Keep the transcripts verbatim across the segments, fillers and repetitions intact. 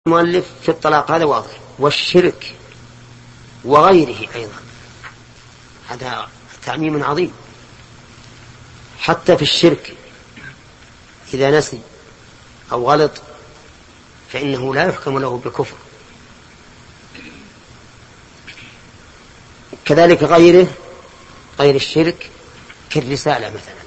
المؤلف في الطلاق هذا واضح، والشرك وغيره أيضا هذا تعميم عظيم. حتى في الشرك إذا نسي أو غلط فإنه لا يحكم له بالكفر. كذلك غيره غير الشرك كالرسالة مثلا،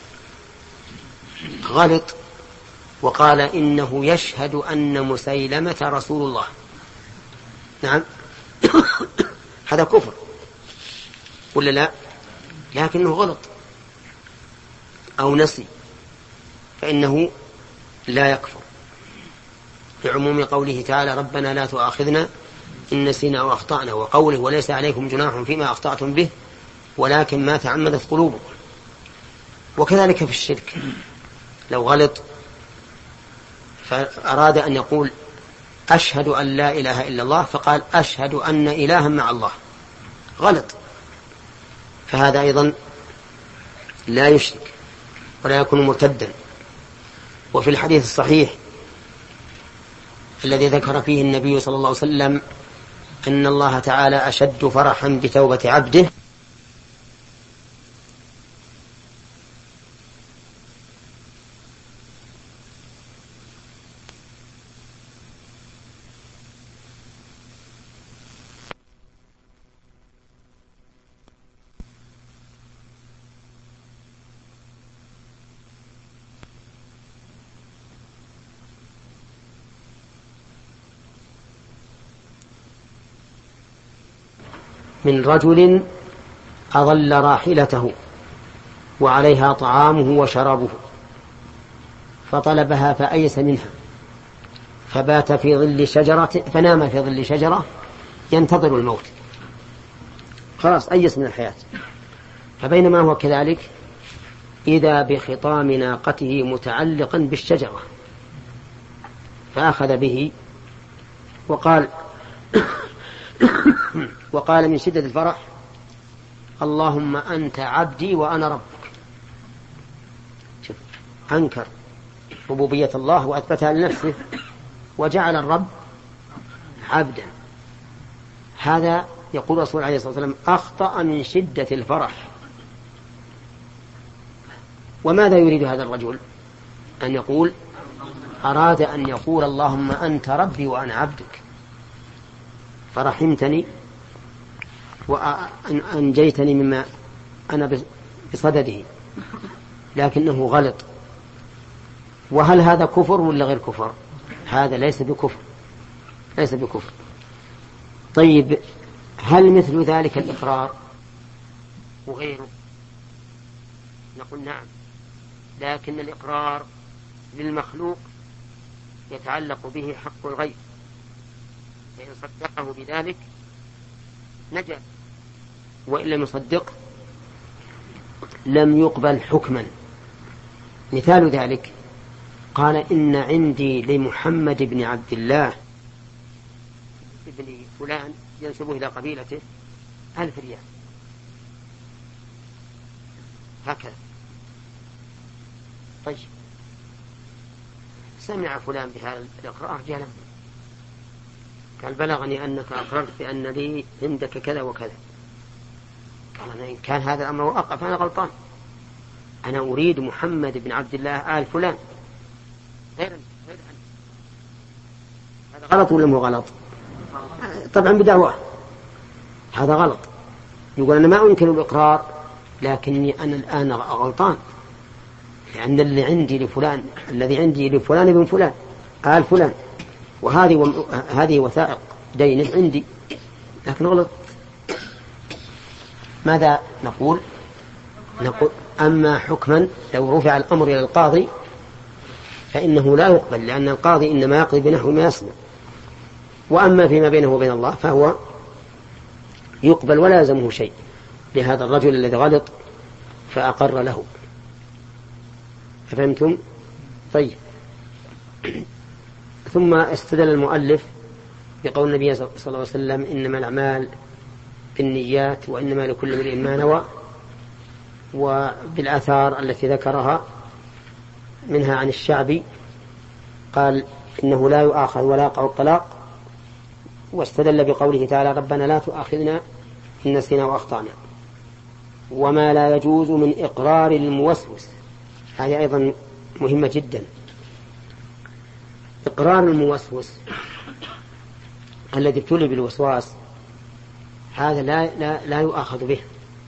غلط وقال إنه يشهد أن مسيلمة رسول الله، نعم هذا كفر ولا لا؟ لكنه غلط أو نسي فإنه لا يكفر، بعموم قوله تعالى ربنا لا تؤاخذنا إن نسينا أو أخطأنا، وقوله وليس عليكم جناح فيما أخطأتم به ولكن ما تعمدت قلوبكم. وكذلك في الشرك لو غلط فأراد أن يقول أشهد أن لا إله إلا الله فقال أشهد أن إلها مع الله، غلط، فهذا أيضا لا يشرك ولا يكون مرتدا. وفي الحديث الصحيح الذي ذكر فيه النبي صلى الله عليه وسلم أن الله تعالى أشد فرحا بتوبة عبده من رجل أضل راحلته وعليها طعامه وشرابه فطلبها فأيس منها فبات في ظل شجرة فنام في ظل شجرة ينتظر الموت، خلاص أيس من الحياة. فبينما هو كذلك إذا بخطام ناقته متعلقا بالشجرة فأخذ به وقال وقال من شدة الفرح اللهم أنت عبدي وأنا ربك. شوف، أنكر ربوبية الله وأثبتها لنفسه وجعل الرب عبدا. هذا يقول رسول عليه الصلاة والسلام أخطأ من شدة الفرح. وماذا يريد هذا الرجل؟ أن يقول أراد أن يقول اللهم أنت ربي وأنا عبدك فرحمتني وأنجيتني مما أنا بصدده، لكنه غلط. وهل هذا كفر ولا غير كفر؟ هذا ليس بكفر، ليس بكفر. طيب هل مثل ذلك الإقرار وغيره؟ نقول نعم، لكن الإقرار للمخلوق يتعلق به حق الغير، فإن صدقه بذلك نجا، وإن لم يصدق لم يقبل حكما. مثال ذلك قال إن عندي لمحمد بن عبد الله ابن فلان ينسبه إلى قبيلته ألف ريال هكذا. طيب سمع فلان بهذا الإقرار جاء قال بلغني أنك أقررت بأن لي عندك كذا وكذا. قال أنا إن كان هذا الأمر وقع فأنا غلطان، أنا أريد محمد بن عبد الله آل فلان غير غير أنت. هذا غلط ولا مو غلط؟ طبعا بدعواه هذا غلط. يقول أنا ما أنكر الإقرار لكني أنا الآن غلطان، لأن اللي عندي لفلان الذي عندي لفلان ابن فلان آل فلان، وهذه و... هذه وثائق دين عندي لكن غلط. ماذا نقول؟ نقول أما حكما لو رفع الأمر إلى القاضي فإنه لا يقبل، لأن القاضي إنما يقضي بنحو ما يسمع، وأما فيما بينه وبين الله فهو يقبل ولا يلزمه شيء لهذا الرجل الذي غلط فأقر له. أفهمتم؟ طيب. ثم استدل المؤلف بقول النبي صلى الله عليه وسلم إنما الأعمال بالنيات وإنما لكل امرئ ما نوى، وبالآثار التي ذكرها منها عن الشعبي قال إنه لا يؤاخذ ولا يقع الطلاق واستدل بقوله تعالى ربنا لا تؤاخذنا إن نسينا وأخطأنا. وما لا يجوز من إقرار الموسوس، هذه أيضا مهمة جدا. إقرار الموسوس الذي ابتلي بالوسواس هذا لا, لا, لا يؤاخذ به،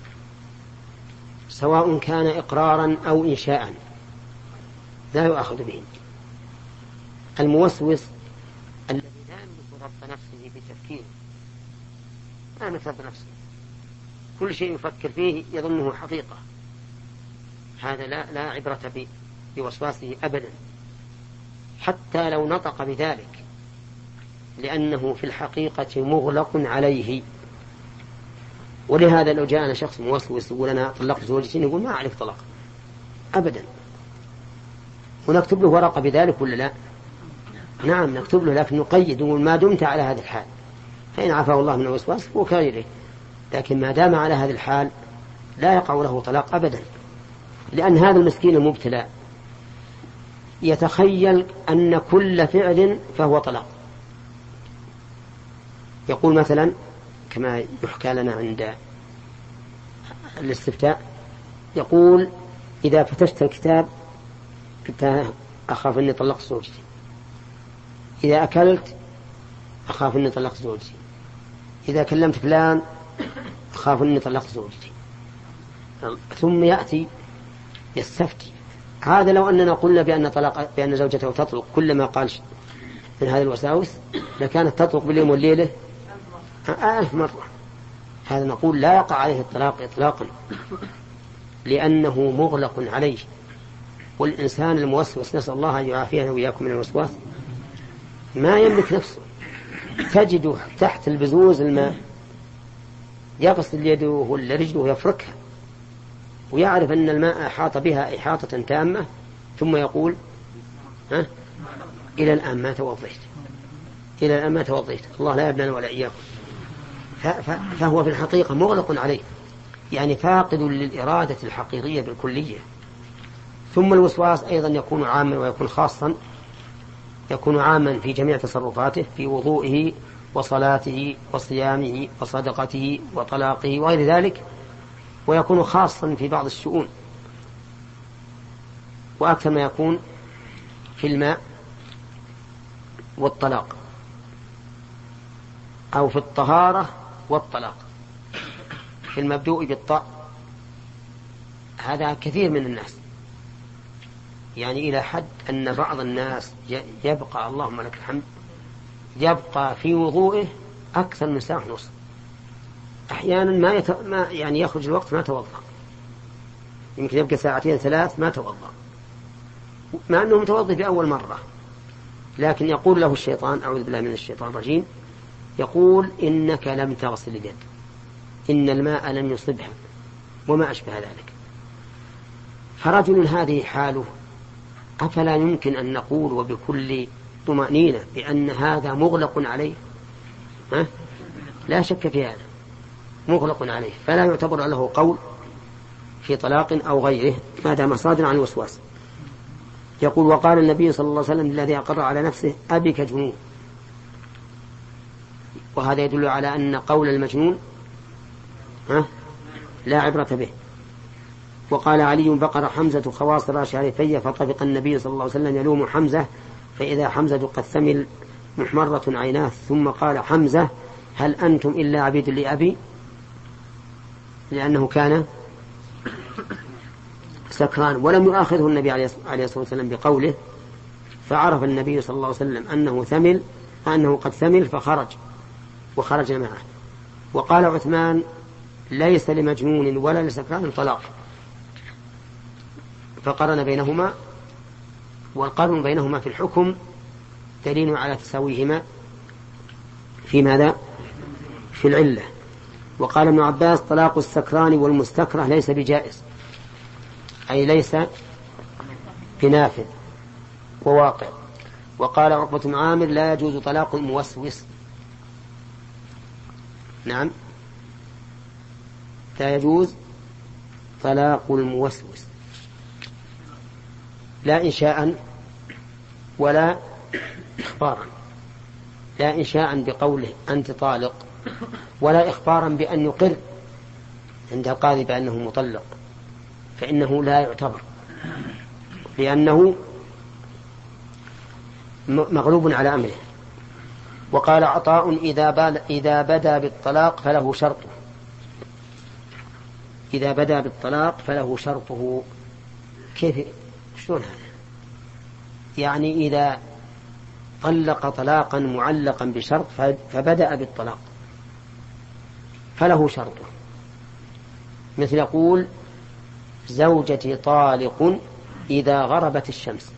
سواء كان إقرارا أو إنشاء لا يؤاخذ به. الموسوس الذي لا يملك ضبط نفسه بتفكيره، لا يملك ضبط نفسه، كل شيء يفكر فيه يظنه حقيقة، هذا لا, لا عبرة بوسواسه أبدا حتى لو نطق بذلك، لأنه في الحقيقة مغلق عليه. ولهذا لو جاءنا شخص موسوس يقول أنا طلقت زوجتي، نقول ما عليك طلاق أبدا، ونكتب له ورقة بذلك ولا لا؟ نعم نكتب له، لكن نقيد ونقول ما دمت على هذا الحال، فإن عفاه الله من الوسواس وكغيره، لكن ما دام على هذا الحال لا يقع له طلاق أبدا، لأن هذا المسكين المبتلى يتخيل أن كل فعل فهو طلاق. يقول مثلا كما يحكى لنا عند الاستفتاء، يقول إذا فتشت الكتاب قلت أخاف أني طلقت زوجتي، إذا أكلت أخاف أني طلقت زوجتي، إذا كلمت فلان أخاف أني طلقت زوجتي، ثم يأتي يستفتي. هذا لو أننا قلنا بأن, طلق بأن زوجته تطلق كلما قال من هذه الوساوس لكانت تطلق باليوم والليلة ألف مرة. هذا نقول لا يقع عليه الطلاق إطلاقا، لأنه مغلق عليه. والإنسان الموسوس نسأل الله أن يعافينا وإياكم من الوسواس ما يملك نفسه، تجده تحت البزوز الماء يغسل يده ولا رجله يفركها ويعرف أن الماء أحاط بها إحاطة تامة، ثم يقول ها إلى الآن ما توضيت، إلى الآن ما توضيت، الله لا يبنى ولا إياكم. فهو في الحقيقة مغلق عليه، يعني فاقد للإرادة الحقيقية بالكلية. ثم الوسواس أيضا يكون عاما ويكون خاصا، يكون عاما في جميع تصرفاته، في وضوئه وصلاته وصيامه وصدقته وطلاقه وغير ذلك، ويكون خاصا في بعض الشؤون، وأكثر ما يكون في الماء والطلاق، أو في الطهارة والطلاق، في المبدوء بالطاء. هذا كثير من الناس، يعني إلى حد أن بعض الناس يبقى اللهم لك الحمد يبقى في وضوئه أكثر من ساعة ونصف، أحيانا ما, يت... ما يعني يخرج الوقت ما توضأ، يمكن يبقى ساعتين ثلاث ما توضأ، مع أنه متوضئ في أول مرة، لكن يقول له الشيطان أعوذ بالله من الشيطان الرجيم، يقول إنك لم تغسل اليد، إن الماء لم يصبها، وما أشبه ذلك. فرجل هذه حاله أفلا يمكن أن نقول وبكل طمأنينة بأن هذا مغلق عليه؟ ها؟ لا شك في هذا، مغلق عليه، فلا يعتبر له قول في طلاق أو غيره ما دام صادرا عن الوسواس. يقول وقال النبي صلى الله عليه وسلم الذي أقر على نفسه أبك جنون، وهذا يدل على أن قول المجنون ها لا عبرة به. وقال علي بقر حمزة خواصر شارفية فطفق النبي صلى الله عليه وسلم يلوم حمزة فإذا حمزة قد ثمل محمرة عيناه، ثم قال حمزة هل أنتم إلا عبيد لأبي، لأنه كان سكران، ولم يؤاخذه النبي عليه الصلاة والسلام بقوله، فعرف النبي صلى الله عليه وسلم أنه ثمل أنه قد ثمل فخرج وخرج معه. وقال عثمان ليس لمجنون ولا لسكران طلاق، فقرن بينهما، والقرن بينهما في الحكم دليل على تساويهما في ماذا؟ في العلة. وقال ابن عباس طلاق السكران والمستكره ليس بجائز، أي ليس بنافذ وواقع. وقال عقبة بن عامر لا يجوز طلاق الموسوس، نعم لا يجوز طلاق الموسوس، لا إنشاء ولا إخبارا، لا إنشاء بقوله أنت طالق، ولا إخبارا بأن يقر عند القاضي بأنه مطلق، فإنه لا يعتبر، لأنه مغلوب على أمره. وقال عطاء إذا, إذا بدا بالطلاق فله شرطه، إذا بدا بالطلاق فله شرطه. كيف شلون هذا؟ يعني إذا طلق طلاقا معلقا بشرط فبدأ بالطلاق فله شرطه، مثل يقول زوجتي طالق إذا غربت الشمس،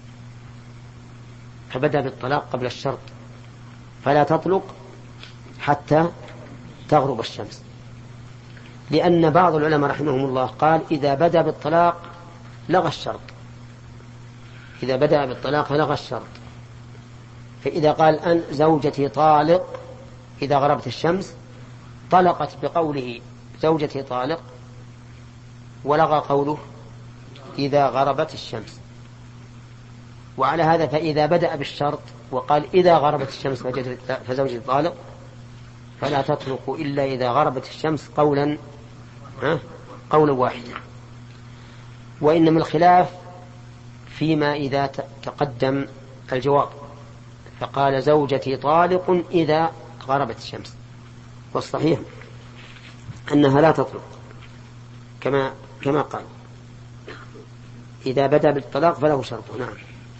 فبدأ بالطلاق قبل الشرط، فلا تطلق حتى تغرب الشمس، لأن بعض العلماء رحمهم الله قال إذا بدأ بالطلاق لغى الشرط، إذا بدأ بالطلاق لغى الشرط. فإذا قال أن زوجتي طالق إذا غربت الشمس طلقت بقوله زوجتي طالق، ولغى قوله إذا غربت الشمس. وعلى هذا فإذا بدأ بالشرط وقال إذا غربت الشمس فزوجتي طالق فلا تطلق إلا إذا غربت الشمس قولا ها قولا واحدا. وإنما الخلاف فيما إذا تقدم الجواب، فقال زوجتي طالق إذا غربت الشمس، والصحيح أنها لا تطلق كما كما قال إذا بدأ بالطلاق فله شرطه. نعم.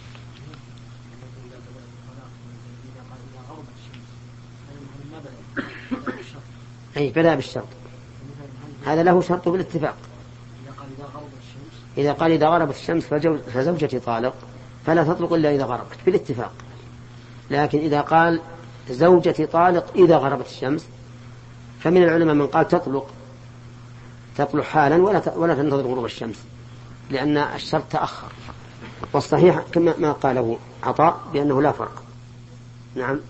أي بدأ بالشرط، هذا له شرط بالاتفاق. إذا قال إذا غربت الشمس فزوجتي طالق فلا تطلق إلا إذا غربت بالاتفاق. لكن إذا قال زوجتي طالق إذا غربت الشمس فمن العلماء من قال تطلق تطلق حالا ولا ولا تنتظر غروب الشمس، لأن الشرط تأخر. والصحيح كما ما قاله عطاء بأنه لا فرق. نعم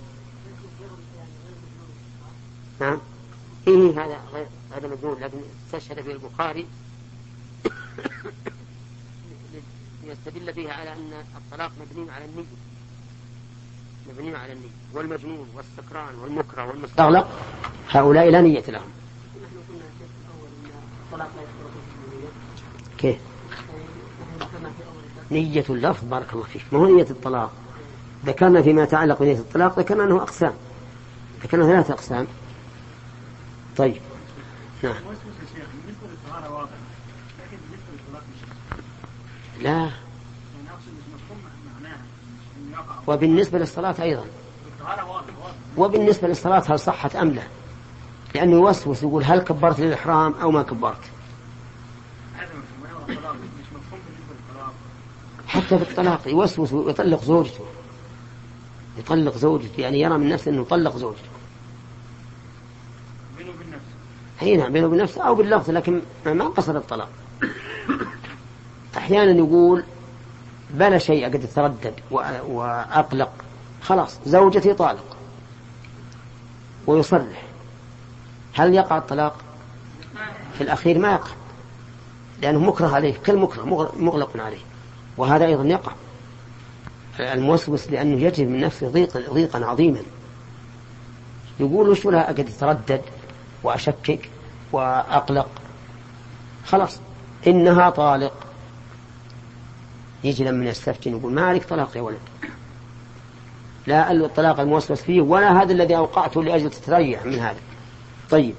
نعم إيه هذا هذا مجنون، لكن استشهد في البخاري يستدل فيها على أن الطلاق مبني على النية، مبني على النية. والمجنون والسكران والمكره والمستغلق هؤلاء لا نية لهم. كيف نية اللفظ؟ بارك الله فيك، ما هو نية الطلاق. ذكرنا فيما يتعلق بنية الطلاق ذكرنا أنه أقسام، ذكرنا ثلاثة أقسام. طيب نعم. لا، وبالنسبة للصلاة أيضا، وبالنسبة للصلاة هل صحت أم لا؟ لأنه يوسوس يقول هل كبرت للإحرام أو ما كبرت. حتى في الطلاق يوسوس ويطلق زوجته، يطلق زوجته يعني يرى من نفسه أنه طلق زوجته. هي نعم بينه وبين نفسه أو باللفظ، لكن ما قصد الطلاق. أحيانا يقول بلا شيء قد تردد وأقلق، خلاص زوجتي طالق، ويصرح. هل يقع الطلاق؟ في الأخير ما يقع، لأنه مكره عليه، كل مكره مغلق عليه. وهذا أيضا يقع الموسوس لأنه يجد من نفسه ضيقا, ضيقا عظيما، يقول وش لها قد تردد وأشكك وأقلق، خلاص إنها طالق. يجي لما يستفتن يقول ما عليك طلاق يا ولد، لا الطلاق الموسوس فيه ولا هذا الذي أوقعته لأجل تتريح من هذا. طيب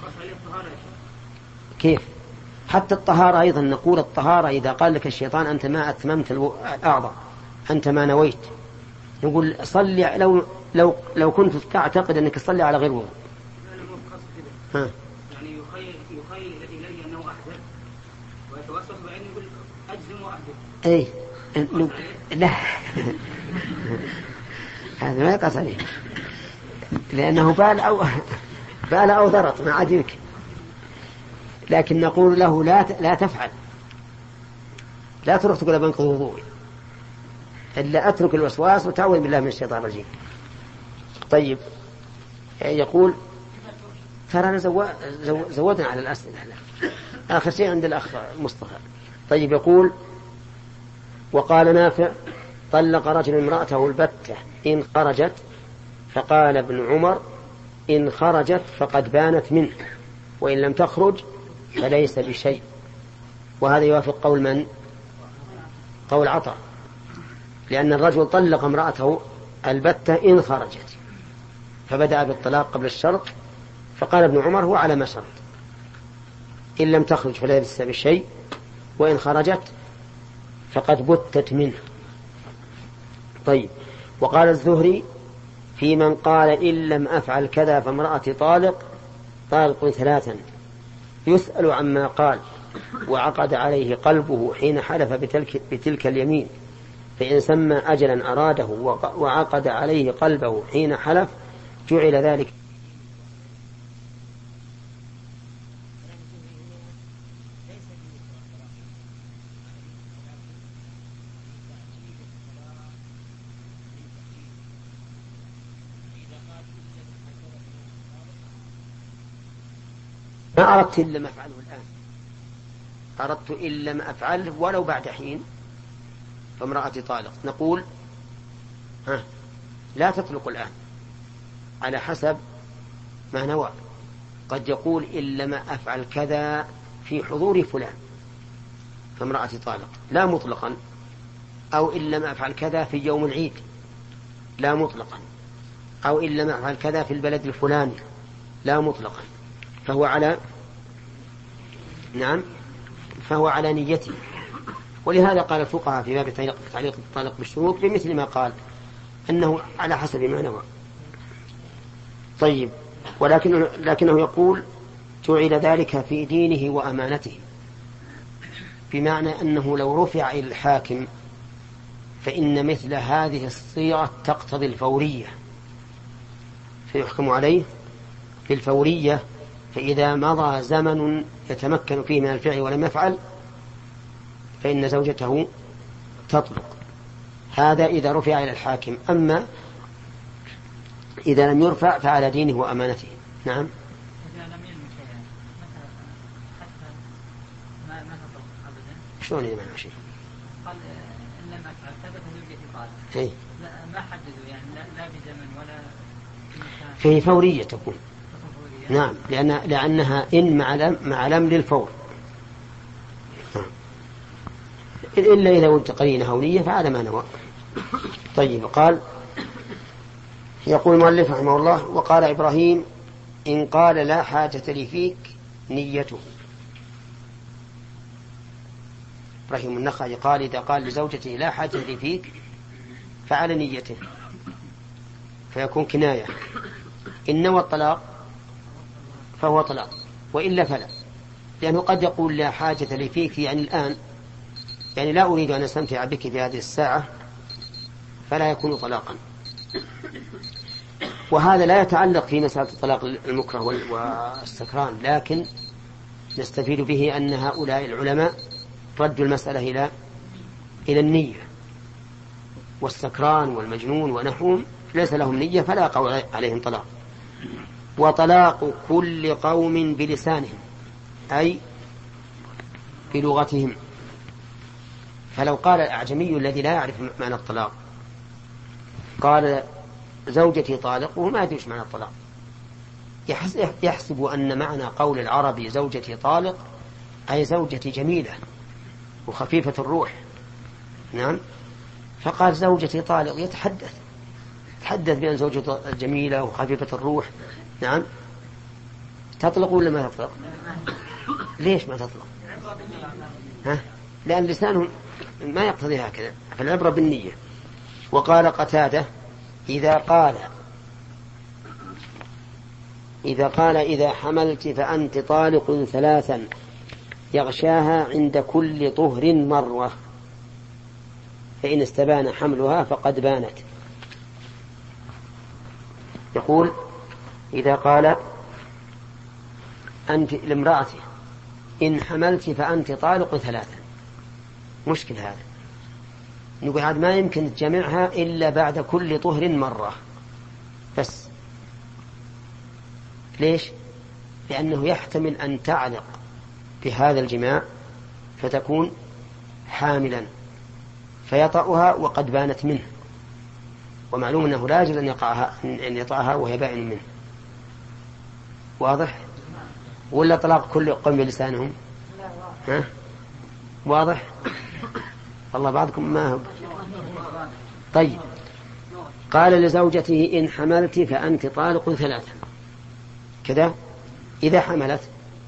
كيف؟ حتى الطهارة أيضا نقول الطهارة إذا قال لك الشيطان أنت ما أتممت الأعضاء، أنت ما نويت، نقول صلي لو لو لو كنت تعتقد أنك تصلي على غير وضوء. ها يعني يخيل يخيل إليه أنه أحدث ويتوسط بعينه يقول أجزم وأحدث. أي لا هذا ما يقص عليه، لأنه بال أو بال أو ضرط ما عاد يمكن. لكن نقول له لا لا تفعل، لا تروح تقول بنقض وضوئي، إلا أترك الوسواس وتعوذ بالله من الشيطان الرجيم. طيب يقول ترى زو... زو... زودنا على الأسئلة. آخر شيء عند الأخ مصطفى. طيب يقول وقال نافع طلق رجل امرأته البتة إن خرجت فقال ابن عمر إن خرجت فقد بانت منه، وإن لم تخرج فليس بشيء. وهذا يوافق قول من؟ قول عطاء، لأن الرجل طلق امرأته البتة إن خرجت، فبدأ بالطلاق قبل الشرط، فقال ابن عمر هو على ما شرط، إن لم تخرج فليس بشيء، وإن خرجت فقد بتت منه. طيب. وقال الزهري في من قال إن لم أفعل كذا فامرأتي طالق طالق ثلاثا، يسأل عما قال وعقد عليه قلبه حين حلف بتلك, بتلك اليمين، فإن سمى أجلا أراده وعقد عليه قلبه حين حلف جعل ذلك. ما أردت إن لم أفعله الآن، أردت إن لم أفعله ولو بعد حين فامرأتي طالق. نقول ها لا تطلق الآن على حسب ما نوى. قد يقول إن لم أفعل كذا في حضور فلان فامرأتي طالق لا مطلقا، أو إن لم أفعل كذا في يوم العيد لا مطلقا، أو إن لم أفعل كذا في البلد الفلاني لا مطلقا، فهو على نعم فهو على نيته. ولهذا قال الفقهاء في باب تعليق الطلاق بالشروط بمثل ما قال أنه على حسب ما نوى. طيب. ولكنه لكنه يقول جعل ذلك في دينه وأمانته، بمعنى أنه لو رفع إلى الحاكم فإن مثل هذه الصيغة تقتضي الفورية، فيحكم عليه بالفورية، فإذا مضى زمن يتمكن فيه من الفعل ولم يفعل فإن زوجته تطلق. هذا إذا رفع إلى الحاكم. أما إذا لم يرفع فعلى دينه وأمانته. نعم. إذا لم ينم شيئا حتى ما ما تطلق أبدا. شلون إذا ما نم شيء؟ قال إن لم أفعل كذا فزوجتي طالق. إيه. ما حددوا يعني لا, لا بزمن ولا بمكان. فيه فورية تكون. نعم، لأن لأنها إن مع لم للفور، إلا إذا وجدت قرينة هولية فعلى ما نوى. طيب. قال يقول المؤلف رحمه الله وقال إبراهيم إن قال لا حاجة لي فيك نيته. إبراهيم النخعي قال إذا قال لزوجته لا حاجة لي فيك فعلى نيته، فيكون كناية. إن نوى الطلاق فهو طلاق، وإلا فلا، لأنه قد يقول لا حاجة لي فيك يعني الآن، يعني لا أريد أن أستمتع بك في هذه الساعة، فلا يكون طلاقا. وهذا لا يتعلق في مسألة الطلاق المكره والسكران، لكن نستفيد به أن هؤلاء العلماء ردوا المسألة إلى إلى النية، والسكران والمجنون ونحوهم ليس لهم نية فلا يقع عليهم طلاق. وطلاق كل قوم بلسانهم أي بلغتهم. فلو قال الأعجمي الذي لا يعرف معنى الطلاق قال زوجتي طالق وهو ما يدري معنى الطلاق، يحسب أن معنى قول العربي زوجتي طالق أي زوجتي جميلة وخفيفة الروح. نعم. فقال زوجتي طالق يتحدث تحدث بأن زوجته جميلة وخفيفة الروح. نعم. تطلق ولا ما تطلق؟ ليش ما تطلق؟ ها؟ لأن لسانهم ما يقتضي هكذا، فالعبرة بالنية. وقال قتادة إذا قال إذا قال إذا حملت فأنت طالق ثلاثا يغشاها عند كل طهر مرة، فإن استبان حملها فقد بانت. يقول إذا قال أنت لامرأته إن حملت فأنت طالق ثلاثا، مشكل هذا. نقول هذا ما يمكن تجمعها إلا بعد كل طهر مرة بس. ليش؟ لأنه يحتمل أن تعلق بهذا الجماع فتكون حاملا فيطأها وقد بانت منه، ومعلوم أنه لا يجوز أن يقعها أن يطعها وهي بائن منه. واضح؟ ولا طلاق كل قوم بلسانهم؟ ها؟ واضح؟ الله بعضكم ما هو. طيب، قال لزوجته إن حملت فأنت طالق ثلاثا كذا. إذا حملت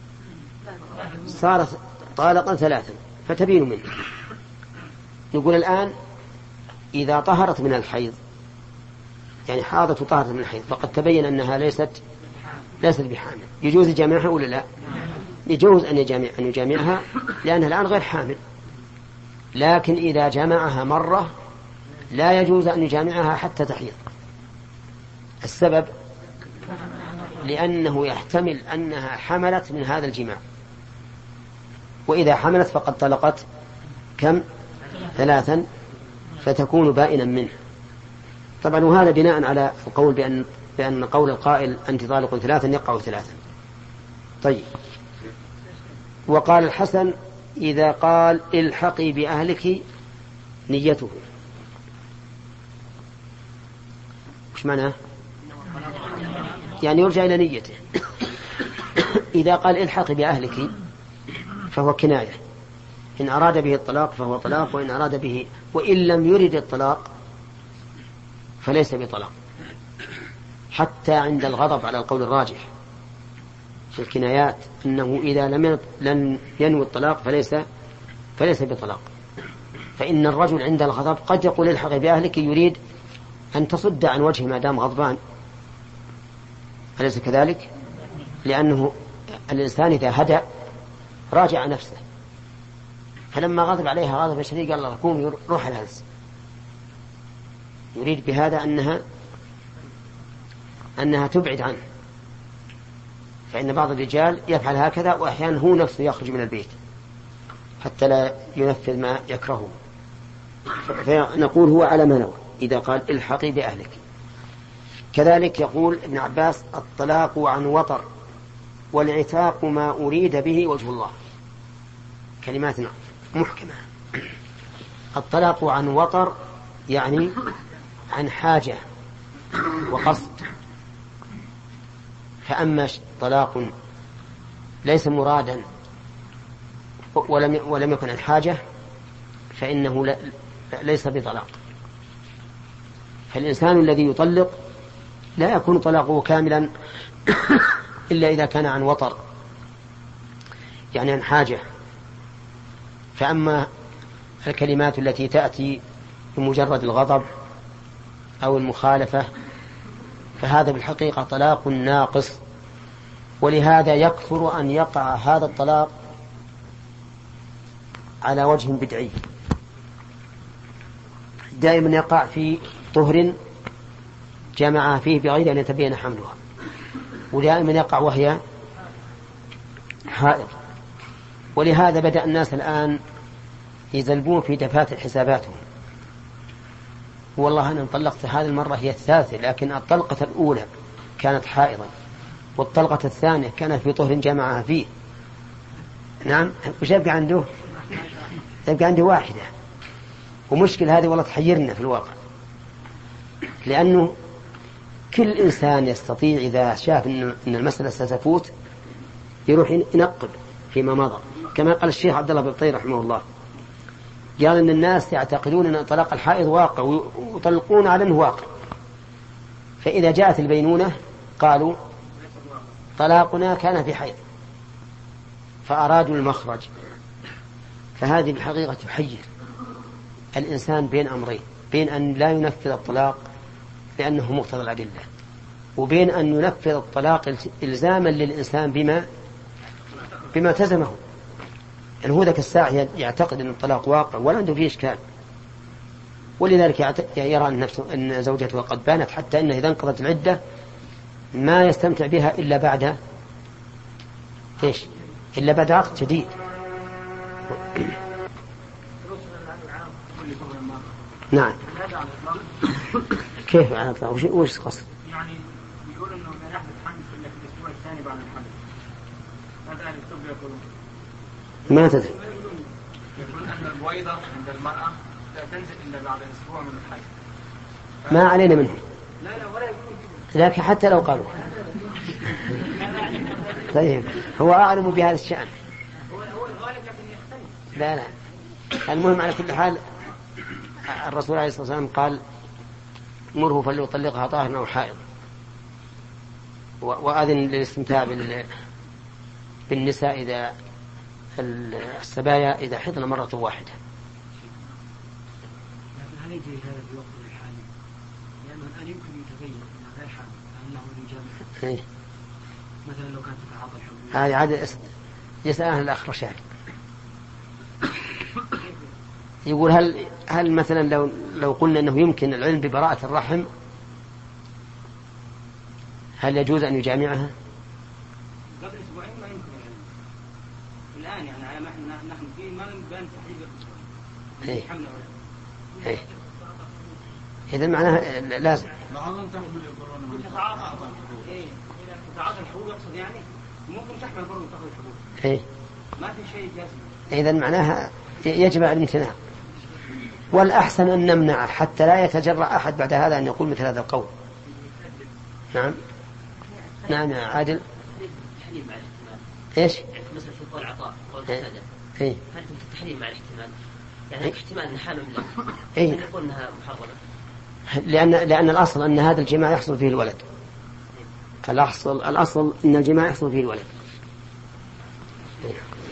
صارت طالقا ثلاثا فتبين منه. يقول الآن إذا طهرت من الحيض، يعني حاضت وطهرت من الحيض، فقد تبين أنها ليست ليست بحامل، يجوز جامعها ولا لا؟ يجوز أن يجامع أن يجامعها لأنها الآن غير حامل. لكن إذا جمعها مرة لا يجوز أن يجامعها حتى تحيض. السبب لأنه يحتمل أنها حملت من هذا الجماع، وإذا حملت فقد طلقت كم؟ ثلاثا، فتكون بائنا منه. طبعا وهذا بناء على القول بأن, بأن قول القائل أنت طالق ثلاثا يقع ثلاثا. طيب، وقال الحسن إذا قال الحقي بأهلك نيته، وش معناه؟ يعني يرجع إلى نيته. إذا قال الحقي بأهلك فهو كناية، إن أراد به الطلاق فهو طلاق، وإن أراد به وإن لم يرد الطلاق فليس بطلاق، حتى عند الغضب على القول الراجح في الكنايات أنه إذا لم لن ينوي الطلاق فليس فليس بطلاق. فإن الرجل عند الغضب قد يقول الحق بأهلك يريد أن تصد عن وجهه ما دام غضبان، أليس كذلك؟ لأنه الإنسان إذا هدأ راجع نفسه، فلما غضب عليها غضب شديد قال الله قوم روح الهز، يريد بهذا أنها أنها تبعد عنه. فإن بعض الرجال يفعل هكذا، وأحيانا هو نفسه يخرج من البيت حتى لا ينفذ ما يكرهه. فنقول هو على ما نوى إذا قال الحقي بأهلك. كذلك يقول ابن عباس الطلاق عن وطر والعتاق ما أريد به وجه الله، كلماتنا محكمة. الطلاق عن وطر يعني عن حاجة وقصد، فأما طلاق ليس مرادا ولم ولم يكن عن حاجة فإنه ليس بطلاق. فالإنسان الذي يطلق لا يكون طلاقه كاملا إلا إذا كان عن وطر، يعني عن حاجة. فأما الكلمات التي تأتي بمجرد الغضب أو المخالفة فهذا بالحقيقة طلاق ناقص، ولهذا يكثر أن يقع هذا الطلاق على وجه بدعي. دائما يقع في طهر جمع فيه بغير أن يتبين حملها، ودائما يقع وهي حائض. ولهذا بدأ الناس الآن يزلبون في دفاتر حساباتهم، والله أنا طلقت هذه المرة هي الثالثة، لكن الطلقة الأولى كانت حائضا والطلقة الثانية كانت في طهر جمعها فيه. نعم، وش يبقى عنده؟ يبقى عنده واحدة. ومشكل هذه والله تحيرنا في الواقع، لأنه كل إنسان يستطيع إذا شاف إن المسألة ستفوت يروح ينقب فيما مضى، كما قال الشيخ عبد الله بن طير رحمه الله، قال إن الناس يعتقدون أن طلاق الحائض واقع ويطلقون على أنه واقع، فإذا جاءت البينونة قالوا طلاقنا كان في حيض، فأرادوا المخرج. فهذه الحقيقة تحير الإنسان بين أمرين، بين أن لا ينفذ الطلاق لأنه مقتضى الأدلة، وبين أن ينفذ الطلاق إلزاما للإنسان بما بما تزمه. يعني هو ذاك الساعة يعتقد أن الطلاق واقع ولا عنده فيه إشكال، ولذلك يرى أن, نفسه أن زوجته قد بانت، حتى أنه إذا انقضت العدة ما يستمتع بها إلا بعد إيش؟ إلا بعد عقد جديد. نعم. كيف على الإطلاق؟ وش وش قصد؟ يعني يقول إنه لا يحدث حمل إلا في الأسبوع الثاني بعد الحمل. هذا أهل الطب يقولون. ما تدري. يقول أن البويضة عند المرأة لا تنزل إلا بعد أسبوع من الحمل. ما علينا منهم، لكن حتى لو قالوا. طيب هو أعلم بهذا الشأن. لا لا المهم على كل حال الرسول عليه الصلاة والسلام قال مره فليطلقها طاهرا أو حائض، وأذن للاستمتاع بالنساء إذا السبايا إذا حضن مرة واحدة. لكن هل يجري هذا في وقت الحالي؟ لأنه الآن يمكن يتغير من غير حال أنه يجامع. إيه؟ مثلا لو كانت تتعاطى الحبوب. هذه عادة يسأل أهل الأخ رشاد. يقول هل هل مثلا لو لو قلنا أنه يمكن العلم ببراءة الرحم هل يجوز أن يجامعها؟ قبل أسبوعين ما يمكن الآن يعني على ما احنا نحن فيه ما بين تحديد إيه إيه إذا معناها لازم. إيه تتعاطى الحبوب يقصد يعني ممكن تحمل برضه تأخذ الحبوب. إيه ما في شيء جازم. إذا معناها يجب الامتناع، والأحسن أن نمنع حتى لا يتجرأ أحد بعد هذا أن يقول مثل هذا القول. نعم نعم يا عادل. التحليل مع الاحتمال. إيش؟ مثلا في قول عطاء قول إيه؟ سادة. إيه؟ هل في التحليل مع الاحتمال؟ يعني إيه؟ احتمال أن حامل له. إيه؟ هل يقول أنها محرمة؟ لأن لأن الأصل أن هذا الجماع يحصل فيه الولد. الأصل الأصل أن الجماع يحصل فيه الولد. إيه؟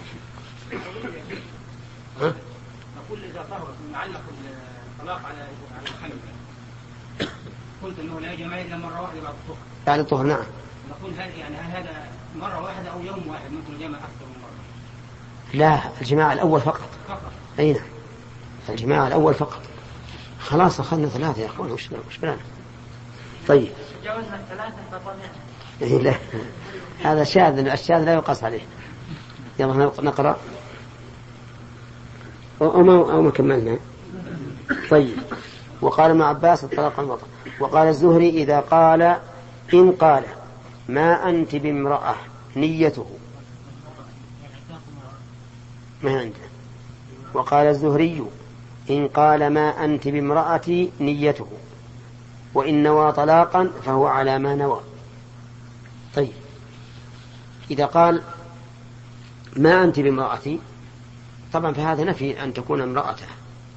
ها؟ نقول إذا طهر نعلق الطلاق على على الحمل. قلت إنه لا جماع إلا مرة واحدة بعد الطهر. بعد الطهر نعم. نقول هل يعني هل هذا مرة واحدة أو يوم واحد ممكن جمع أكثر من مرة؟ لا الجماع الأول فقط. فقط. أي نعم الجماع الأول فقط. خلاص أخذنا ثلاثة يا أخوان وش وش بلانا. طيب. جاوزنا الثلاثة فطلنا. إيه لا هذا شاذ، الشاذ لا يقاس عليه. يلا نقرأ أو ما أو ما كملنا. طيب وقال ابن عباس الطلاق الوطن. وقال الزهري إذا قال إن قال ما أنت بامرأة نيته ما عنده. وقال الزهري إن قال ما أنت بامرأتي نيته، وإن نوى طلاقا فهو على ما نوى. طيب إذا قال ما أنت بامرأتي طبعا فهذا نفي أن تكون امرأته،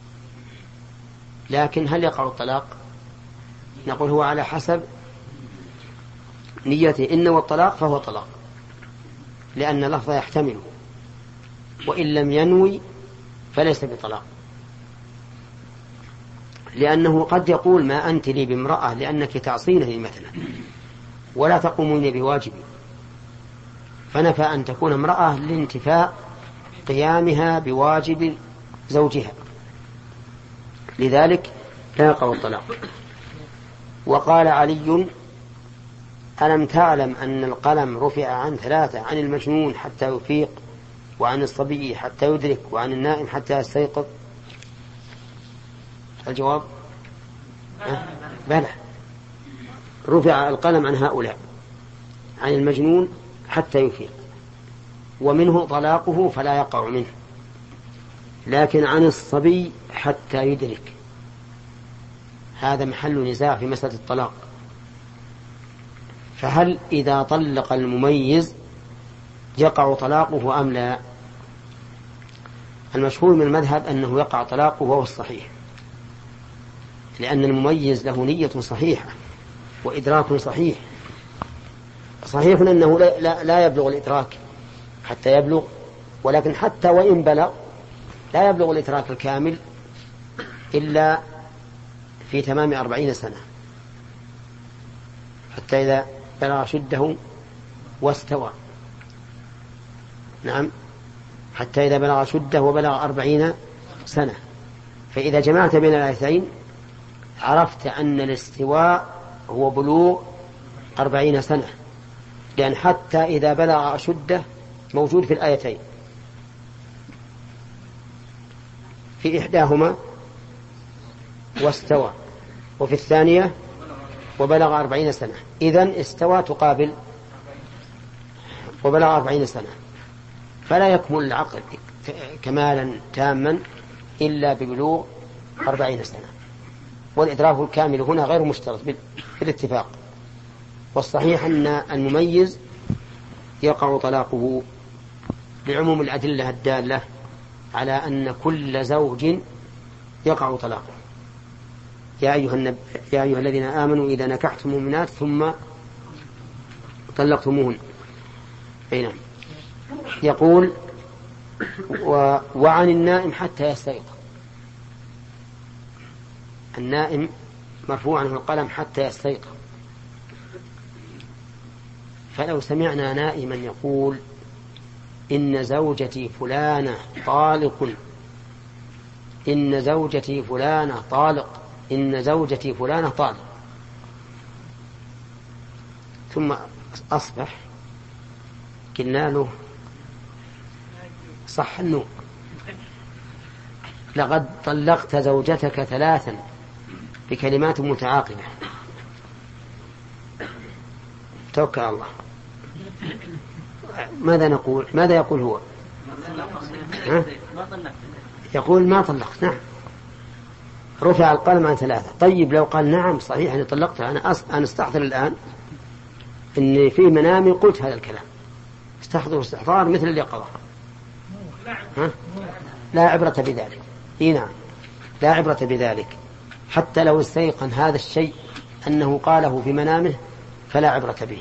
لكن هل يقع الطلاق؟ نقول هو على حسب نيته. إن نوى الطلاق فهو طلاق لأن اللفظ يحتمله، وإن لم ينوي فليس بطلاق، لأنه قد يقول ما أنت لي بامرأة لأنك تعصينني مثلا ولا تقومين بواجبي، فنفى أن تكون امرأة لانتفاء قيامها بواجب زوجها، لذلك لا يقع الطلاق. وقال علي ألم تعلم أن القلم رفع عن ثلاثة، عن المجنون حتى يفيق، وعن الصبي حتى يدرك، وعن النائم حتى يستيقظ؟ الجواب أه؟ بلى، رفع القلم عن هؤلاء، عن المجنون حتى يفيق ومنه طلاقه فلا يقع منه، لكن عن الصبي حتى يدرك هذا محل نزاع في مسألة الطلاق. فهل إذا طلق المميز يقع طلاقه أم لا؟ المشهور من المذهب أنه يقع طلاقه وهو الصحيح، لأن المميز له نية صحيحة وإدراك صحيح. صحيح أنه لا, لا, لا يبلغ الإدراك حتى يبلغ، ولكن حتى وإن بلغ لا يبلغ الإدراك الكامل إلا في تمام أربعين سنة، حتى إذا بلغ شده واستوى. نعم، حتى إذا بلغ شده وبلغ أربعين سنة. فإذا جمعت بين الآيتين عرفت أن الاستواء هو بلوغ أربعين سنة، لأن حتى إذا بلغ شده موجود في الآيتين، في إحداهما واستوى، وفي الثانية وبلغ أربعين سنة. إذن استوى تقابل وبلغ أربعين سنة، فلا يكمل العقل كمالا تاما إلا ببلوغ أربعين سنة. والإدراك الكامل هنا غير مشترط بالاتفاق. والصحيح أن المميز يقع طلاقه بعموم الأدلة الدالة على أن كل زوج يقع طلاقه. يا أيها, النب... يا أيها الذين آمنوا إذا نكحتم المؤمنات ثم طلقتموهن. نعم. يقول و... وعن النائم حتى يستيقظ. النائم مرفوع عنه القلم حتى يستيقظ. فلو سمعنا نائما يقول إن زوجتي فلانة طالق، إن زوجتي فلانة طالق، إن زوجتي فلانة طالق، ثم أصبح قلنا له صح النوم، لقد طلقت زوجتك ثلاثا بكلمات متعاقبة، توكل على الله. ماذا نقول؟ ماذا يقول هو؟ ها؟ يقول ما طلقت. نعم، رفع القلم عن ثلاثة. طيب لو قال نعم صحيح أني طلقتها، أنا أص... أنا استحضر الآن أني في منامي قلت هذا الكلام، استحضر استحضار مثل اليقظة. ها؟ لا عبرة بذلك. إيه نعم، لا عبرة بذلك حتى لو استيقن هذا الشيء أنه قاله في منامه فلا عبرة به،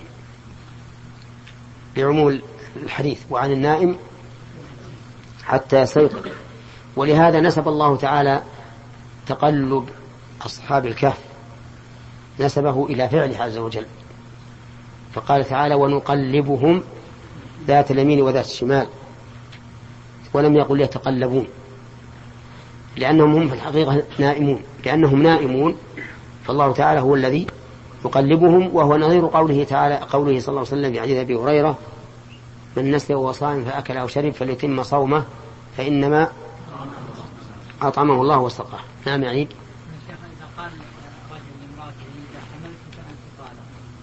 بعموم الحديث وعن النائم حتى يستيقظ. ولهذا نسب الله تعالى تقلب أصحاب الكهف، نسبه إلى فعله عز وجل، فقال تعالى ونقلبهم ذات اليمين وذات الشمال، ولم يقل يتقلبون، لأنهم هم في الحقيقة نائمون، لأنهم نائمون فالله تعالى هو الذي يقلبهم. وهو نظير قوله تعالى قوله صلى الله عليه وسلم في حديث أبي هريرة من نسي وهو صائم فأكل أو شرب فليتم صومه فإنما أطعمه الله وسقاه. نعم يعني إذا قال رجل لامرأته إذا حملت فأنت طالق،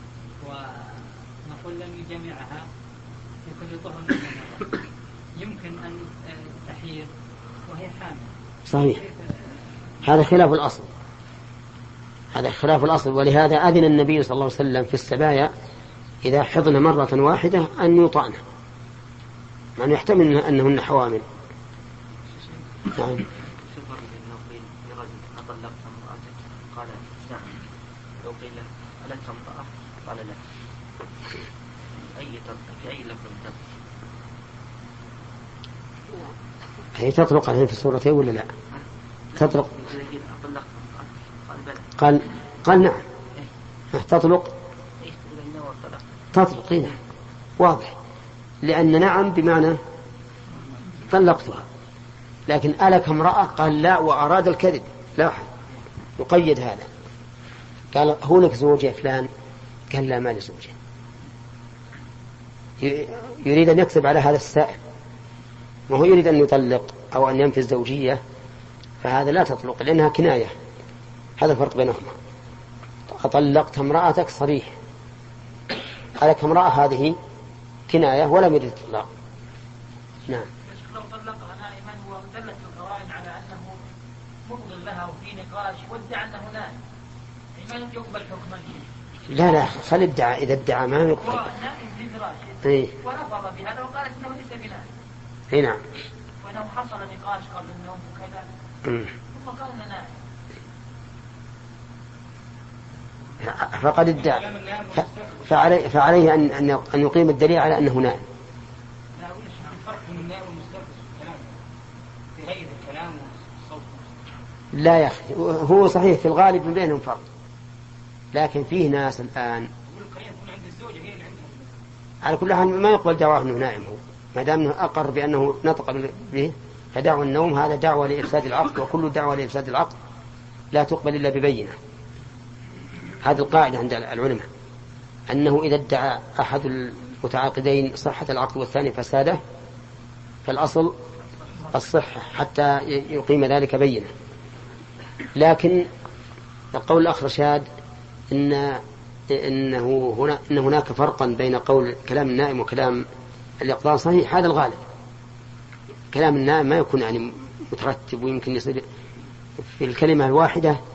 ونقول لم يجمعها يكون طهر يمكن أن تحيض وهي حامل. صحيح، هذا خلاف الأصل، هذا خلاف الأصل. ولهذا أذن النبي صلى الله عليه وسلم في السبايا إذا حضن مرة واحدة أن يطعن، مع أنه يحتمل أنهن حوامل. نعم. لو قيل ألا تنطأ قال لا، أي تنطأ في أي لفظ تنطأ؟ هي تطلق عليه في السورتين ولا لا؟ تطلق. قال قال نعم تطلق، تطلق هنا واضح، لأن نعم بمعنى طلقتها. لكن ألك امرأة قال لا وأراد الكذب، لا يقيد هذا. قال هو لك زوجة فلان؟ قال لا ما لي زوجة. يريد أن يكذب على هذا السائل، وهو يريد أن يطلق أو أن ينفي الزوجية، فهذا لا تطلق لأنها كناية. هذا الفرق بينهما. أطلقت امرأتك صريح، ألك امرأة هذه كناية ولم يريد الطلاق. نعم. لو طلقها نائما ودلت القرائن على أنه مفضل لها وفي نقاش وادعى أنه نائم، ما يقبل حكما؟ لا لا خل ادعى، إذا ادعى ما يقبل. هو نائم في فراشه إيه؟ ورفض بهذا وقالت أنه ليس بنائم. إيه نعم. وأنه حصل نقاش قبل النوم وكذا ثم قال أنه نائم. فقد ادعى، فعليه, فعليه أن, أن يقيم الدليل على أنه نائم. لا أقول الفرق بين النائم والمستيقظ في الكلام، في هيئة الكلام والصوت. لا يا أخي، هو صحيح في الغالب من بينهم فرق، لكن فيه ناس الآن على كل حال ما يقبل دعواه أنه نائم، هو ما دام أنه أقر بأنه نطق به، فدعوى النوم هذا دعوة لإفساد العقد، وكل دعوة لإفساد العقد لا تقبل إلا ببينة. هذه القاعدة عند العلماء، أنه إذا ادعى أحد المتعاقدين صحة العقد والثاني فساده فالأصل الصحة حتى يقيم ذلك بينة. لكن القول الآخر شاد إن إنه هنا إن هناك فرقا بين قول كلام النائم وكلام اليقظان. صحيح هذا الغالب، كلام النائم ما يكون يعني مترتب، ويمكن يصير في الكلمة الواحدة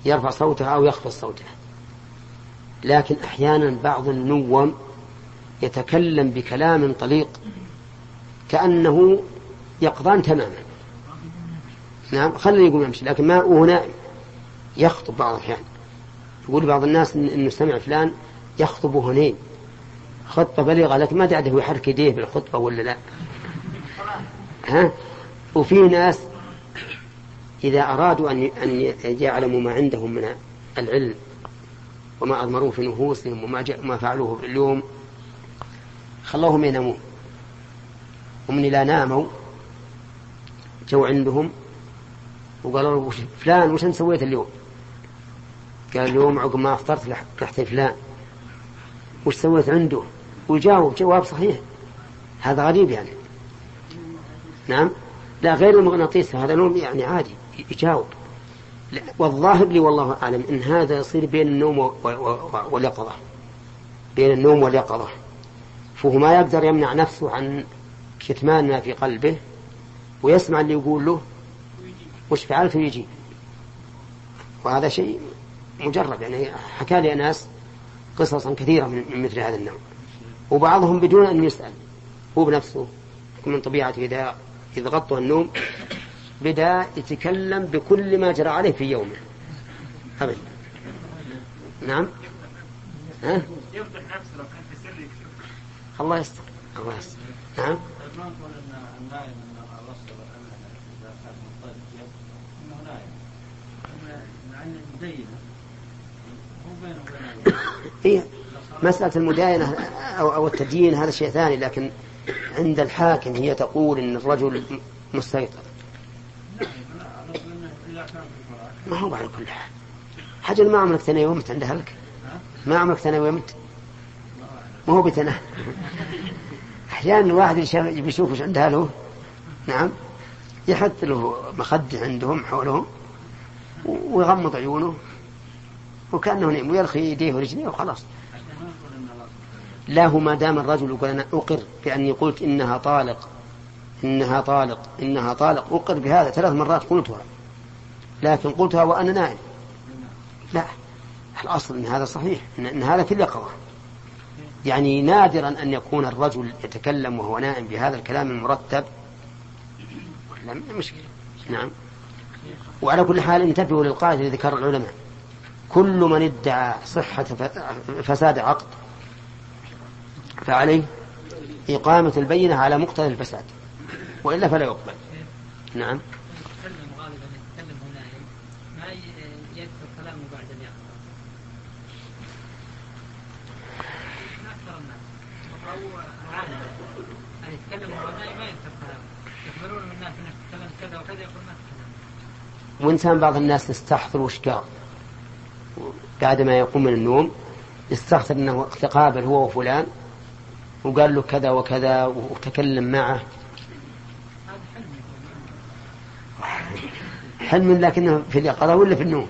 يرفع صوته أو يخفض صوته. لكن أحيانا بعض النوم يتكلم بكلام طليق كأنه يقظان تماما. نعم خليه يقوم يمشي، لكن ما هو نائم يخطب بعض الأحيان. يقول بعض الناس إنه سمع فلان يخطب هنين خطبة بليغة، لكن ما دعده يحرك يديه بالخطبة ولا لا. ها؟ وفي ناس إذا أرادوا أن أن يعلموا ما عندهم من العلم وما أضمروا في نفوسهم وما ما فعلوه اليوم خلوهم ينامون، ومن لا ناموا جو عندهم وقالوا له فلان وش أنت سويت اليوم؟ قال اليوم عقب ما أفطرت لحت فلان. وش سويت عنده؟ وجاوب جواب صحيح. هذا غريب يعني. نعم لا غير المغناطيس هذا نوم يعني عادي يجاوب. والظاهر لي والله أعلم إن هذا يصير بين النوم واليقظة، بين النوم واليقظة، فهو ما يقدر يمنع نفسه عن كتمان ما في قلبه ويسمع اللي يقول له وش فعلت ويجي. وهذا شيء مجرب يعني. حكى لي ناس قصصا كثيرة من مثل هذا النوع، وبعضهم بدون أن يسأل هو بنفسه من طبيعته إذا إذا غطوا النوم بدأ يتكلم بكل ما جرى عليه في يومه أبدا. نعم ها؟ يفضح نفسه لو كان في سر يكشف. الله يستر الله يستر. نعم ما نقول أن النائم أن الرسول إذا كان مضطجع أنه نائم مع أن المدينة هو بينه وبين إيه مسألة المداينة أو, أو التدين هذا شيء ثاني، لكن عند الحاكم هي تقول إن الرجل مستيقظ. ما هو على كل حال حجر ما عمرك تناي ومت عند أهلك، ما عمرك تناي ومت ما هو بتنا. أحيانا الواحد يشوف وش عند أهله. نعم يحط له مخد عندهم حولهم ويغمض عيونه وكأنه نعم ويرخي يديه ورجليه وخلاص. لا هو ما دام الرجل يقول أنا أقر بأني قلت إنها طالق إنها طالق إنها طالق أقر بهذا ثلاث مرات قلتها، لكن قلتها وأنا نائم. لا الأصل إن هذا صحيح إن هذا في اليقظة. يعني نادرا أن يكون الرجل يتكلم وهو نائم بهذا الكلام المرتب ولا مشكلة. نعم وعلى كل حال انتبهوا للقاعدة التي ذكر العلماء: كل من ادعى صحة فساد عقد فعليه إقامة البينة على مقتضى الفساد، وإلا فلا يقبل. نعم يتكلم غالبا يتكلم هنا ما يذكر كلامه بعد اليقظة. أكثر الناس أو عادة أن يتكلم هنا ما يذكر كلامه، يخبرون الناس أنك تتكلم كذا وكذا يقول ما تتكلم. وإنسان بعض الناس يستحضر وش قال بعد ما يقوم من النوم، يستحضر أنه تقابل هو وفلان وقال له كذا وكذا وتكلم معه. حلم لكنه في اليقظة ولا في النوم؟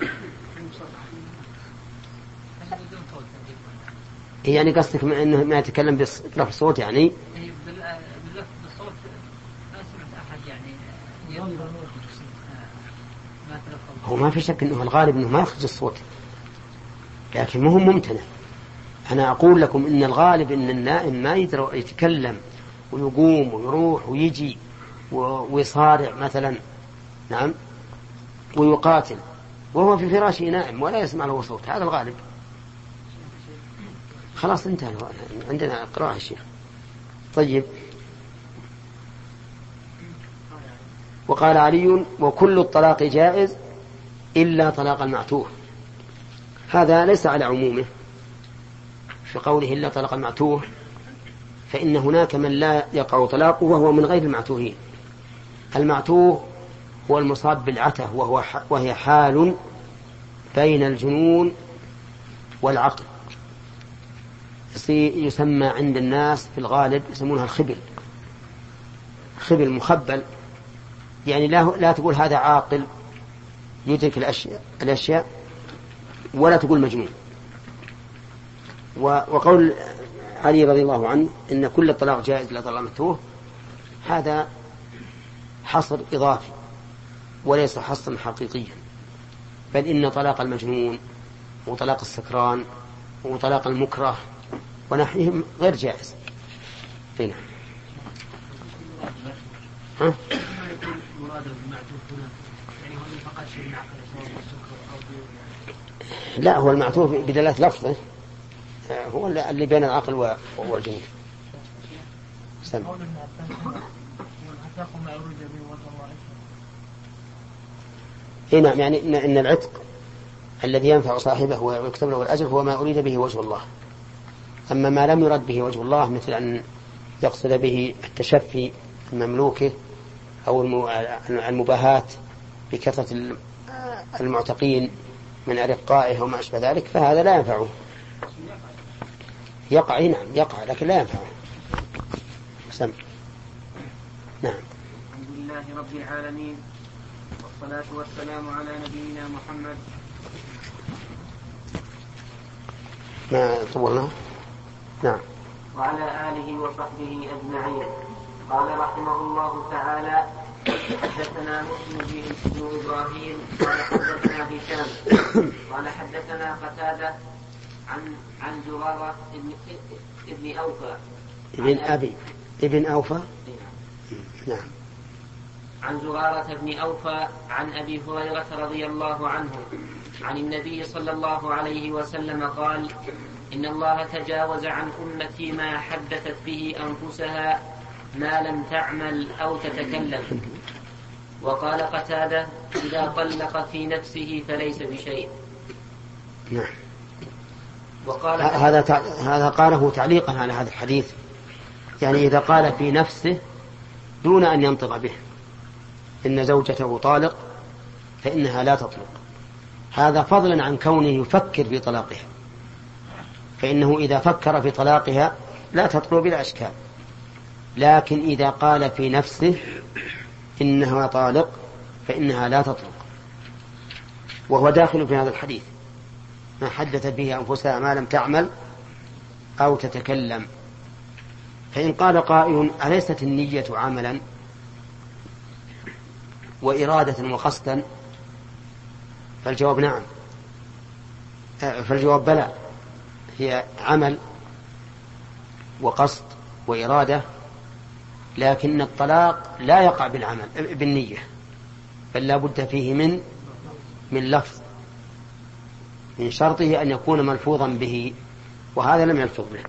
يعني قصدك من أنه ما يتكلم بلفظ صوت يعني؟ بالصوت ما سمعت أحد يعني هو ما في شك أنه الغالب أنه ما يخرج الصوت، لكن مو ممتنع. أنا أقول لكم إن الغالب إن النائم ما يدري يتكلم ويقوم ويروح ويجي ويصارع مثلا. نعم ويقاتل وهو في فراشه نائم ولا يسمع له صوت، هذا الغالب. خلاص انتهى عندنا قراءة الشيخ. طيب وقال علي: وكل الطلاق جائز إلا طلاق المعتوه. هذا ليس على عمومه في قوله إلا طلاق المعتوه، فإن هناك من لا يقع طلاقه وهو من غير المعتوهين. المعتوه هو المصاب بالعته، وهو وهي حال بين الجنون والعقل، يسمى عند الناس في الغالب يسمونها الخبل، خبل مخبل. يعني لا, لا تقول هذا عاقل يدرك الأشياء, الأشياء ولا تقول مجنون. وقول علي رضي الله عنه إن كل الطلاق جائز لا طلاق مكروه، هذا حصر إضافي وليس حصرا حقيقيا، بل إن طلاق المجنون وطلاق السكران وطلاق المكره ونحيهم غير جائز. هنا ها؟ لا، هو المعطوف بدلالة لفظه هو اللي بين العقل والجنون. سمع. إيه نعم، يعني إن العتق الذي ينفع صاحبه ويكتب له الأجر هو ما أريد به وجه الله. أما ما لم يرد به وجه الله مثل أن يقصد به التشفي المملوكه أو المباهاة بكثرة المعتقين من أرقائه وما أشبه ذلك فهذا لا ينفعه. يقع نعم يقع لكن لا ينفعه. سمع. نعم. الحمد لله رب العالمين والصلاة والسلام على نبينا محمد. ما طولنا. نعم. وعلى آله وصحبه أجمعين. قال رحمه الله تعالى: حدثنا مسلم بن إبراهيم قال حدثنا هشام قال حدثنا قتادة عن عن زرارة ابن, ابن أوفى ابن أبي ابن أوفى نعم عن زرارة بن أوفى عن أبي هريرة رضي الله عنه عن النبي صلى الله عليه وسلم قال: إن الله تجاوز عن أمتي ما حدثت به أنفسها ما لم تعمل أو تتكلم. وقال قتادة: إذا طلق في نفسه فليس بشيء. نعم. وقال هذا تع... هذا قاله تعليقا على هذا الحديث، يعني إذا قال في نفسه دون أن ينطق به إن زوجته طالق فإنها لا تطلق، هذا فضلا عن كونه يفكر في طلاقها، فإنه إذا فكر في طلاقها لا تطلق بلا إشكال. لكن إذا قال في نفسه إنها طالق فإنها لا تطلق، وهو داخل في هذا الحديث ما حدثت به أنفسها ما لم تعمل أو تتكلم. فإن قال قائل: أليست النية عملا وإرادة وقصدا؟ فالجواب نعم، فالجواب بلى، هي عمل وقصد وإرادة، لكن الطلاق لا يقع بالعمل بالنية، بل لا بد فيه من من لفظ، من شرطه أن يكون ملفوظا به، وهذا لم يلفظ به.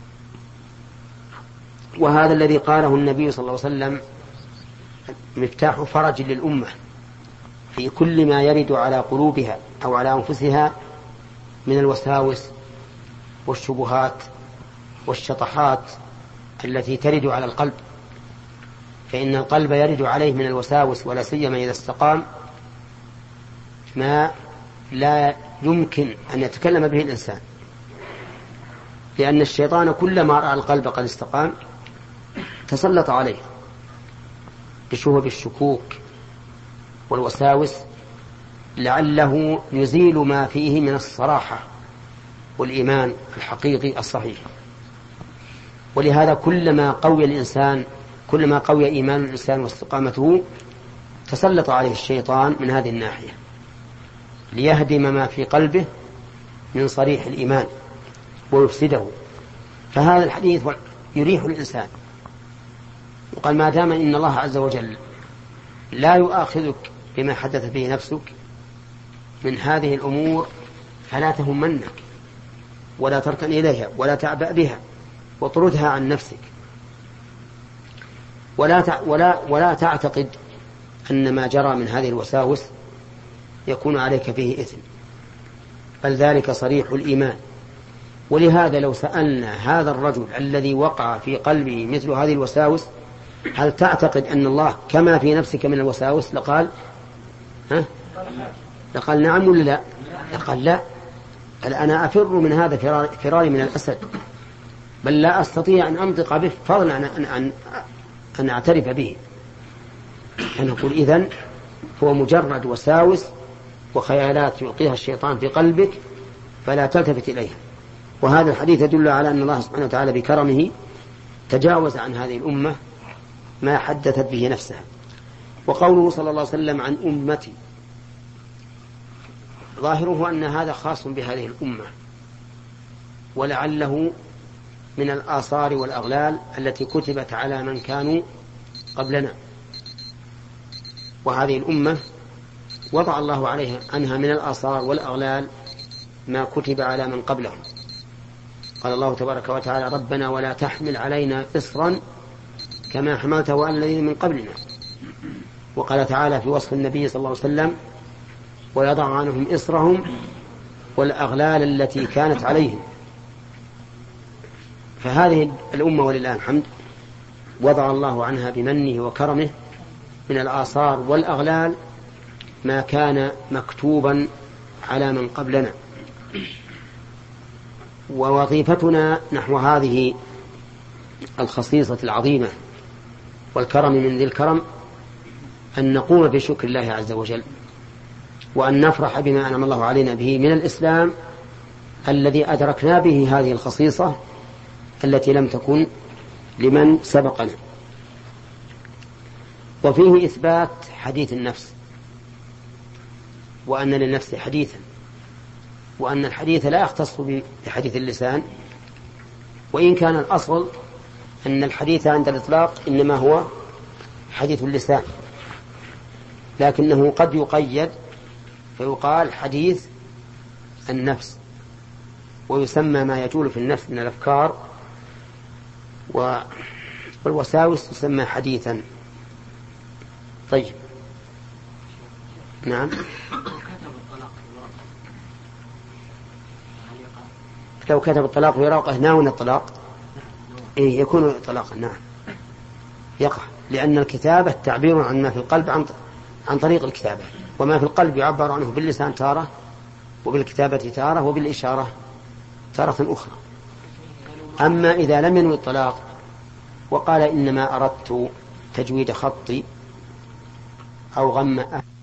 وهذا الذي قاله النبي صلى الله عليه وسلم مفتاح فرج للأمة في كل ما يرد على قلوبها أو على أنفسها من الوساوس والشبهات والشطحات التي ترد على القلب، فإن القلب يرد عليه من الوساوس، ولا سيما إذا استقام، ما لا يمكن أن يتكلم به الإنسان، لأن الشيطان كلما رأى القلب قد استقام تسلط عليه بشهب الشكوك والوساوس لعله يزيل ما فيه من الصراحة والإيمان الحقيقي الصحيح. ولهذا كلما قوي الإنسان كلما قوي إيمان الإنسان واستقامته تسلط عليه الشيطان من هذه الناحية ليهدم ما في قلبه من صريح الإيمان ويفسده. فهذا الحديث يريح الإنسان، وقال: ما دام إن الله عز وجل لا يؤاخذك بما حدث به نفسك من هذه الأمور فلا تهمنك ولا تركن إليها ولا تعبأ بها واطردها عن نفسك، ولا تع... ولا ولا تعتقد أن ما جرى من هذه الوساوس يكون عليك فيه إثم، بل ذلك صريح الإيمان. ولهذا لو سألنا هذا الرجل الذي وقع في قلبه مثل هذه الوساوس: هل تعتقد أن الله كما في نفسك من الوساوس؟ لقال ها؟ لقال نعم ولا لا؟ لقال لا، بل أنا أفر من هذا فرار فراري من الأسد، بل لا أستطيع أن أنطق به فضلا عن أن, أن, أن أعترف به. فنقول إذن هو مجرد وساوس وخيالات يلقيها الشيطان في قلبك فلا تلتفت إليها. وهذا الحديث يدل على أن الله سبحانه وتعالى بكرمه تجاوز عن هذه الأمة ما حدثت به نفسها. وقوله صلى الله عليه وسلم عن أمتي ظاهره أن هذا خاص بهذه الأمة، ولعله من الآثار والأغلال التي كتبت على من كانوا قبلنا، وهذه الأمة وضع الله عليها عنها من الآثار والأغلال ما كتب على من قبلهم. قال الله تبارك وتعالى: ربنا ولا تحمل علينا إصرا كما حملته على الذين من قبلنا. وقال تعالى في وصف النبي صلى الله عليه وسلم: ويضع عنهم إصرهم والأغلال التي كانت عليهم. فهذه الأمة ولله الحمد وضع الله عنها بمنه وكرمه من الآثار والأغلال ما كان مكتوبا على من قبلنا. ووظيفتنا نحو هذه الخصيصة العظيمة والكرم من ذي الكرم أن نقوم بشكر الله عز وجل، وأن نفرح بما أنعم الله علينا به من الإسلام الذي أدركنا به هذه الخصيصة التي لم تكن لمن سبقنا. وفيه إثبات حديث النفس، وأن للنفس حديثا، وأن الحديث لا يختص بحديث اللسان، وإن كان الأصل أن الحديث عند الإطلاق إنما هو حديث اللسان، لكنه قد يقيد فيقال حديث النفس، ويسمى ما يجول في النفس من الأفكار والوساوس تسمى حديثا. طيب، نعم. لو كتب الطلاق في ورقة ناون الطلاق إيه يكون طلاقا، نعم يقع، لأن الكتابة تعبير عن ما في القلب عن عن طريق الكتابة، وما في القلب يعبر عنه باللسان تارة، وبالكتابة تارة، وبالإشارة تارة أخرى. أما إذا لم ينوي الطلاق وقال إنما أردت تجويد خطي أو غم